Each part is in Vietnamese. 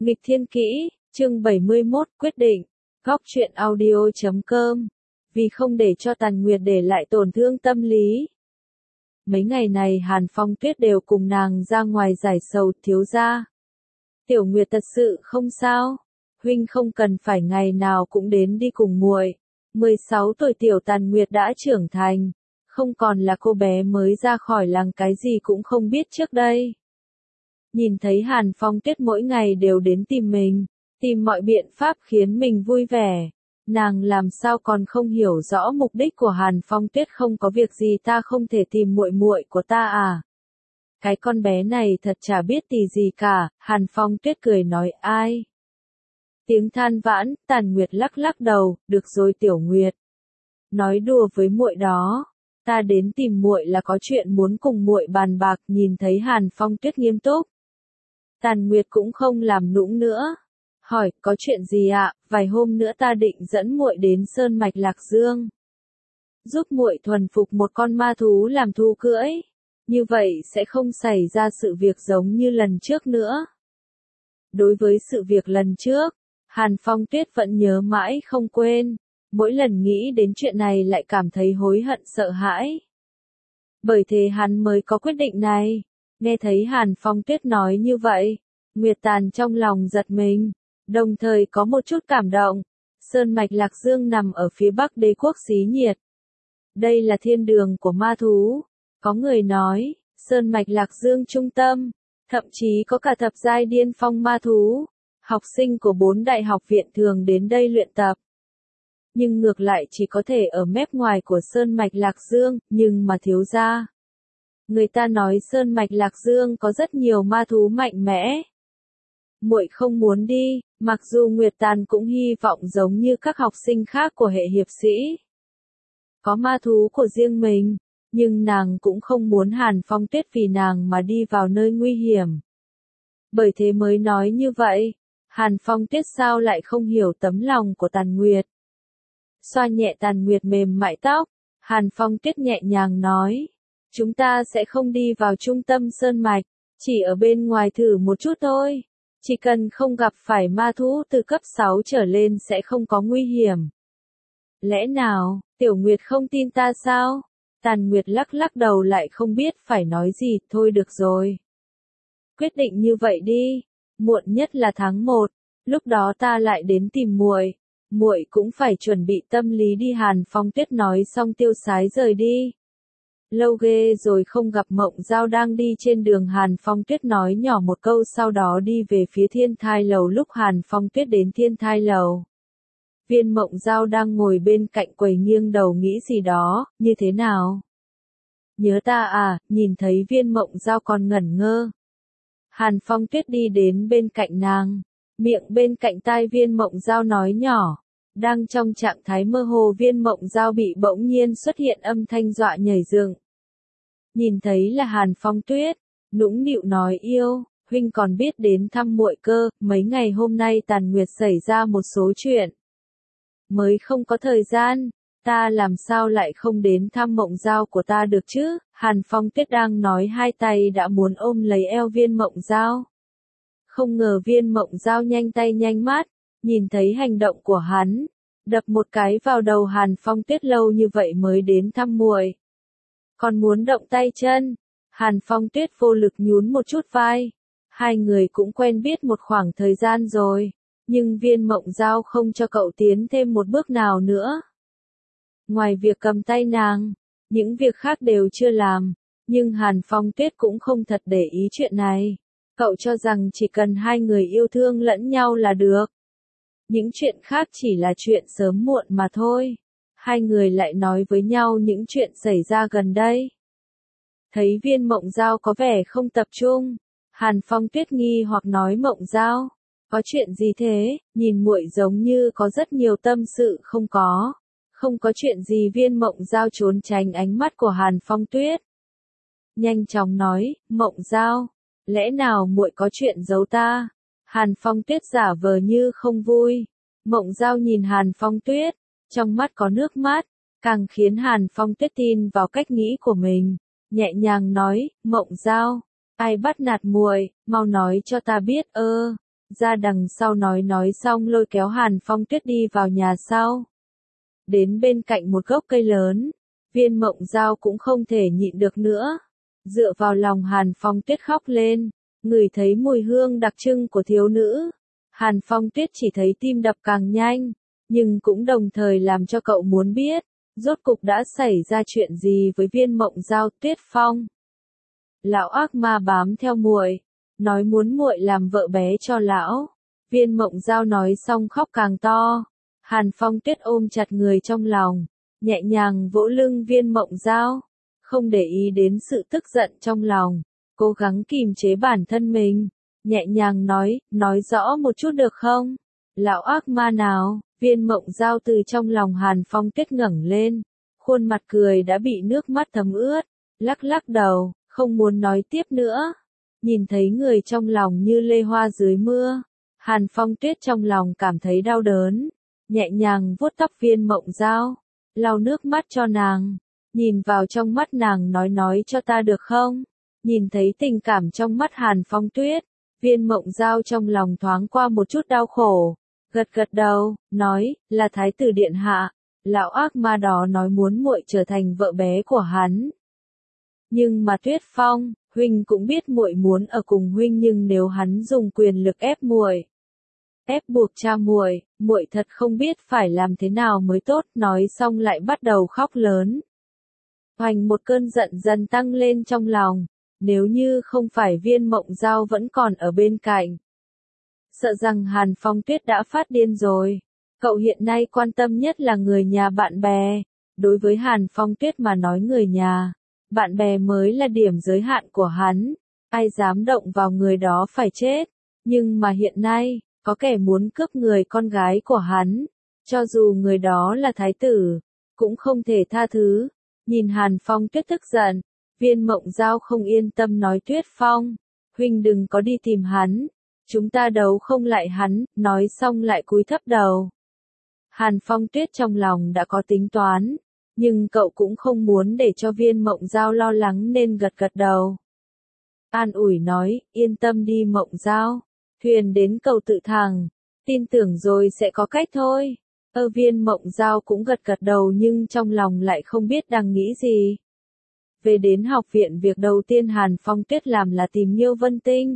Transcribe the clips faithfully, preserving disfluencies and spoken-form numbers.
Nghịch thiên kỹ, chương bảy mươi mốt, quyết định. Góc truyện audio chấm com. Vì không để cho Tàn Nguyệt để lại tổn thương tâm lý. Mấy ngày này Hàn Phong Tuyết đều cùng nàng ra ngoài giải sầu. Thiếu gia, Tiểu Nguyệt thật sự không sao, huynh không cần phải ngày nào cũng đến đi cùng muội. mười sáu tuổi tiểu Tàn Nguyệt đã trưởng thành, không còn là cô bé mới ra khỏi làng cái gì cũng không biết trước đây. Nhìn thấy Hàn Phong Tuyết mỗi ngày đều đến tìm mình, tìm mọi biện pháp khiến mình vui vẻ, nàng làm sao còn không hiểu rõ mục đích của Hàn Phong Tuyết. Không có việc gì ta không thể tìm muội muội của ta à? Cái con bé này thật chả biết tì gì cả. Hàn Phong Tuyết cười nói. Ai? Tiếng than vãn. Tàn Nguyệt lắc lắc đầu. Được rồi Tiểu Nguyệt, nói đùa với muội đó, ta đến tìm muội là có chuyện muốn cùng muội bàn bạc. Nhìn thấy Hàn Phong Tuyết nghiêm túc, Tàn Nguyệt cũng không làm nũng nữa, hỏi, có chuyện gì ạ? Vài hôm nữa ta định dẫn muội đến Sơn Mạch Lạc Dương, giúp muội thuần phục một con ma thú làm thú cưỡi, như vậy sẽ không xảy ra sự việc giống như lần trước nữa. Đối với sự việc lần trước, Hàn Phong Tuyết vẫn nhớ mãi không quên, mỗi lần nghĩ đến chuyện này lại cảm thấy hối hận sợ hãi. Bởi thế hắn mới có quyết định này. Nghe thấy Hàn Phong Tuyết nói như vậy, Nguyệt Tàn trong lòng giật mình, đồng thời có một chút cảm động. Sơn Mạch Lạc Dương nằm ở phía bắc đế quốc Xí Nhiệt. Đây là thiên đường của ma thú. Có người nói, Sơn Mạch Lạc Dương trung tâm, thậm chí có cả thập giai điên phong ma thú. Học sinh của bốn đại học viện thường đến đây luyện tập. Nhưng ngược lại chỉ có thể ở mép ngoài của Sơn Mạch Lạc Dương. Nhưng mà thiếu gia, người ta nói Sơn Mạch Lạc Dương có rất nhiều ma thú mạnh mẽ. Muội không muốn đi. Mặc dù Nguyệt Tàn cũng hy vọng giống như các học sinh khác của hệ hiệp sĩ, có ma thú của riêng mình, nhưng nàng cũng không muốn Hàn Phong Tuyết vì nàng mà đi vào nơi nguy hiểm. Bởi thế mới nói như vậy. Hàn Phong Tuyết sao lại không hiểu tấm lòng của Tàn Nguyệt. Xoa nhẹ Tàn Nguyệt mềm mại tóc, Hàn Phong Tuyết nhẹ nhàng nói, chúng ta sẽ không đi vào trung tâm sơn mạch, chỉ ở bên ngoài thử một chút thôi. Chỉ cần không gặp phải ma thú từ cấp sáu trở lên sẽ không có nguy hiểm. Lẽ nào, Tiểu Nguyệt không tin ta sao? Tàn Nguyệt lắc lắc đầu lại không biết phải nói gì. Thôi được rồi, quyết định như vậy đi, muộn nhất là tháng một, lúc đó ta lại đến tìm muội. Muội cũng phải chuẩn bị tâm lý đi. Hàn Phong Tuyết nói xong tiêu sái rời đi. Lâu ghê rồi không gặp Mộng Giao đang đi trên đường. Hàn Phong Tuyết nói nhỏ một câu sau đó đi về phía Thiên Thai Lầu. Lúc Hàn Phong Tuyết đến Thiên Thai Lầu, Viên Mộng Giao đang ngồi bên cạnh quầy nghiêng đầu nghĩ gì đó. Như thế nào? Nhớ ta à? Nhìn thấy Viên Mộng Giao còn ngẩn ngơ, Hàn Phong Tuyết đi đến bên cạnh nàng, miệng bên cạnh tai Viên Mộng Giao nói nhỏ. Đang trong trạng thái mơ hồ, Viên Mộng Giao bị bỗng nhiên xuất hiện âm thanh dọa nhảy dựng. Nhìn thấy là Hàn Phong Tuyết, nũng nịu nói, yêu, huynh còn biết đến thăm muội cơ. Mấy ngày hôm nay Tàn Nguyệt xảy ra một số chuyện, mới không có thời gian, ta làm sao lại không đến thăm Mộng Giao của ta được chứ? Hàn Phong Tuyết đang nói, hai tay đã muốn ôm lấy eo Viên Mộng Giao. Không ngờ Viên Mộng Giao nhanh tay nhanh mắt, nhìn thấy hành động của hắn, đập một cái vào đầu Hàn Phong Tuyết. Lâu như vậy mới đến thăm muội, còn muốn động tay chân. Hàn Phong Tuyết vô lực nhún một chút vai. Hai người cũng quen biết một khoảng thời gian rồi, nhưng Viên Mộng Giao không cho cậu tiến thêm một bước nào nữa. Ngoài việc cầm tay nàng, những việc khác đều chưa làm, nhưng Hàn Phong Tuyết cũng không thật để ý chuyện này. Cậu cho rằng chỉ cần hai người yêu thương lẫn nhau là được. Những chuyện khác chỉ là chuyện sớm muộn mà thôi. Hai người lại nói với nhau những chuyện xảy ra gần đây. Thấy Viên Mộng Giao có vẻ không tập trung, Hàn Phong Tuyết nghi hoặc nói, Mộng Giao, có chuyện gì thế? Nhìn muội giống như có rất nhiều tâm sự. Không có, không có chuyện gì. Viên Mộng Giao trốn tránh ánh mắt của Hàn Phong Tuyết, nhanh chóng nói, Mộng Giao, lẽ nào muội có chuyện giấu ta? Hàn Phong Tuyết giả vờ như không vui. Mộng Giao nhìn Hàn Phong Tuyết, trong mắt có nước mắt, càng khiến Hàn Phong Tuyết tin vào cách nghĩ của mình, nhẹ nhàng nói, Mộng Giao, ai bắt nạt muội, mau nói cho ta biết. Ơ, ra đằng sau nói nói xong lôi kéo Hàn Phong Tuyết đi vào nhà sau. Đến bên cạnh một gốc cây lớn, Viên Mộng Giao cũng không thể nhịn được nữa. Dựa vào lòng Hàn Phong Tuyết khóc lên, ngửi thấy mùi hương đặc trưng của thiếu nữ. Hàn Phong Tuyết chỉ thấy tim đập càng nhanh, nhưng cũng đồng thời làm cho cậu muốn biết, rốt cục đã xảy ra chuyện gì với Viên Mộng Giao. Tuyết Phong. Lão ác ma bám theo muội, nói muốn muội làm vợ bé cho lão. Viên Mộng Giao nói xong khóc càng to. Hàn Phong Tuyết ôm chặt người trong lòng, nhẹ nhàng vỗ lưng Viên Mộng Giao, không để ý đến sự tức giận trong lòng, cố gắng kìm chế bản thân mình, nhẹ nhàng nói, nói rõ một chút được không? Lão ác ma nào? Viên Mộng Giao từ trong lòng Hàn Phong Tuyết ngẩng lên, khuôn mặt cười đã bị nước mắt thấm ướt, lắc lắc đầu, không muốn nói tiếp nữa. Nhìn thấy người trong lòng như lê hoa dưới mưa, Hàn Phong Tuyết trong lòng cảm thấy đau đớn, nhẹ nhàng vuốt tóc Viên Mộng Giao, lau nước mắt cho nàng, nhìn vào trong mắt nàng nói nói cho ta được không? Nhìn thấy tình cảm trong mắt Hàn Phong Tuyết, Viên Mộng Giao trong lòng thoáng qua một chút đau khổ, gật gật đầu, nói, là thái tử điện hạ, lão ác ma đó nói muốn muội trở thành vợ bé của hắn. Nhưng mà Tuyết Phong, huynh cũng biết muội muốn ở cùng huynh, nhưng nếu hắn dùng quyền lực ép muội, ép buộc cha muội, muội thật không biết phải làm thế nào mới tốt. Nói xong lại bắt đầu khóc lớn. Hoành một cơn giận dần tăng lên trong lòng, nếu như không phải Viên Mộng Giao vẫn còn ở bên cạnh, sợ rằng Hàn Phong Tuyết đã phát điên rồi. Cậu hiện nay quan tâm nhất là người nhà bạn bè, đối với Hàn Phong Tuyết mà nói người nhà, bạn bè mới là điểm giới hạn của hắn, ai dám động vào người đó phải chết. Nhưng mà hiện nay, có kẻ muốn cướp người con gái của hắn, cho dù người đó là thái tử, cũng không thể tha thứ. Nhìn Hàn Phong Tuyết tức giận, Viên Mộng Giao không yên tâm nói, Tuyết Phong, huynh đừng có đi tìm hắn, chúng ta đấu không lại hắn. Nói xong lại cúi thấp đầu. Hàn Phong Tuyết trong lòng đã có tính toán, nhưng cậu cũng không muốn để cho Viên Mộng Giao lo lắng nên gật gật đầu. An ủi nói, yên tâm đi Mộng Giao, thuyền đến cầu tự thẳng, tin tưởng rồi sẽ có cách thôi. Ơ Viên Mộng Giao cũng gật gật đầu nhưng trong lòng lại không biết đang nghĩ gì. Về đến học viện, việc đầu tiên Hàn Phong Tuyết làm là tìm Nhiêu Vân Tinh.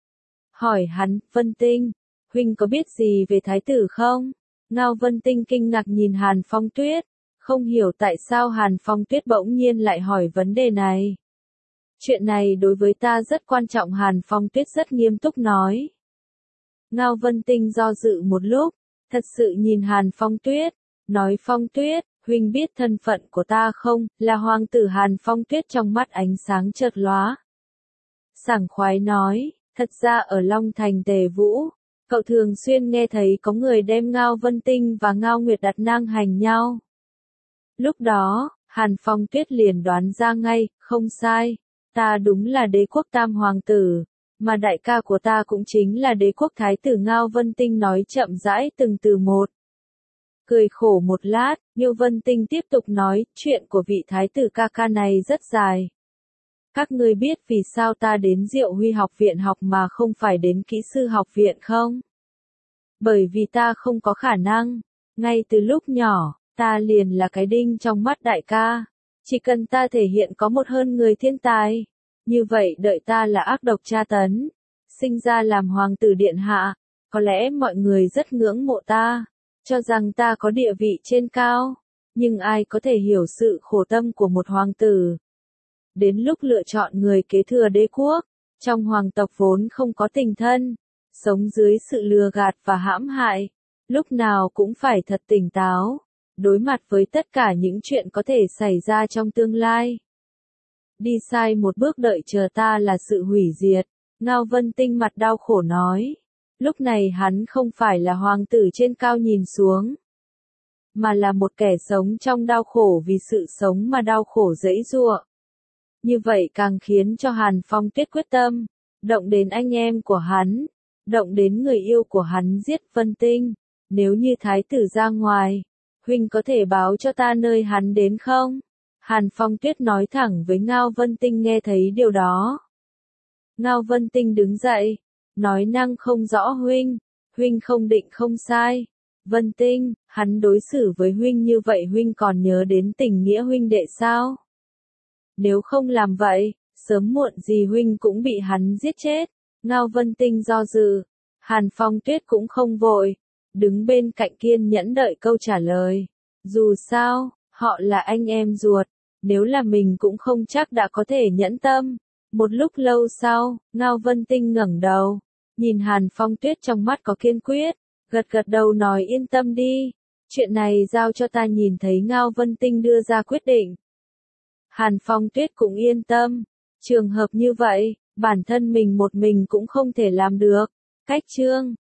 Hỏi hắn, Vân Tinh, huynh có biết gì về thái tử không? Ngao Vân Tinh kinh ngạc nhìn Hàn Phong Tuyết, không hiểu tại sao Hàn Phong Tuyết bỗng nhiên lại hỏi vấn đề này. Chuyện này đối với ta rất quan trọng, Hàn Phong Tuyết rất nghiêm túc nói. Ngao Vân Tinh do dự một lúc, thật sự nhìn Hàn Phong Tuyết, nói, Phong Tuyết, huynh biết thân phận của ta không? Là hoàng tử. Hàn Phong Tuyết trong mắt ánh sáng chợt lóa, sảng khoái nói, thật ra ở Long Thành Tề Vũ, cậu thường xuyên nghe thấy có người đem Ngao Vân Tinh và Ngao Nguyệt đặt ngang hành nhau. Lúc đó, Hàn Phong Tuyết liền đoán ra ngay, không sai, ta đúng là đế quốc tam hoàng tử, mà đại ca của ta cũng chính là đế quốc thái tử. Ngao Vân Tinh nói chậm rãi từng từ một. Cười khổ một lát, Nhiêu Vân Tinh tiếp tục nói, chuyện của vị thái tử ca ca này rất dài. Các ngươi biết vì sao ta đến Diệu Huy học viện học mà không phải đến kỹ sư học viện không? Bởi vì ta không có khả năng, ngay từ lúc nhỏ, ta liền là cái đinh trong mắt đại ca. Chỉ cần ta thể hiện có một hơn người thiên tài, như vậy đợi ta là ác độc tra tấn, sinh ra làm hoàng tử điện hạ, có lẽ mọi người rất ngưỡng mộ ta, cho rằng ta có địa vị trên cao, nhưng ai có thể hiểu sự khổ tâm của một hoàng tử. Đến lúc lựa chọn người kế thừa đế quốc, trong hoàng tộc vốn không có tình thân, sống dưới sự lừa gạt và hãm hại, lúc nào cũng phải thật tỉnh táo, đối mặt với tất cả những chuyện có thể xảy ra trong tương lai. Đi sai một bước đợi chờ ta là sự hủy diệt. Ngao Vân Tinh mặt đau khổ nói. Lúc này hắn không phải là hoàng tử trên cao nhìn xuống, mà là một kẻ sống trong đau khổ, vì sự sống mà đau khổ giãy giụa. Như vậy càng khiến cho Hàn Phong Tuyết quyết tâm, động đến anh em của hắn, động đến người yêu của hắn. Giết Vân Tinh, nếu như thái tử ra ngoài, huynh có thể báo cho ta nơi hắn đến không? Hàn Phong Tuyết nói thẳng với Ngao Vân Tinh. Nghe thấy điều đó, Ngao Vân Tinh đứng dậy, nói năng không rõ huynh, huynh không định không sai. Vân Tinh, hắn đối xử với huynh như vậy huynh còn nhớ đến tình nghĩa huynh đệ sao? Nếu không làm vậy, sớm muộn gì huynh cũng bị hắn giết chết. Ngao Vân Tinh do dự, Hàn Phong Tuyết cũng không vội, đứng bên cạnh kiên nhẫn đợi câu trả lời. Dù sao, họ là anh em ruột, nếu là mình cũng không chắc đã có thể nhẫn tâm. Một lúc lâu sau, Ngao Vân Tinh ngẩng đầu, nhìn Hàn Phong Tuyết trong mắt có kiên quyết, gật gật đầu nói yên tâm đi, chuyện này giao cho ta. Nhìn thấy Ngao Vân Tinh đưa ra quyết định, Hàn Phong Tuyết cũng yên tâm, trường hợp như vậy, bản thân mình một mình cũng không thể làm được. Cách chương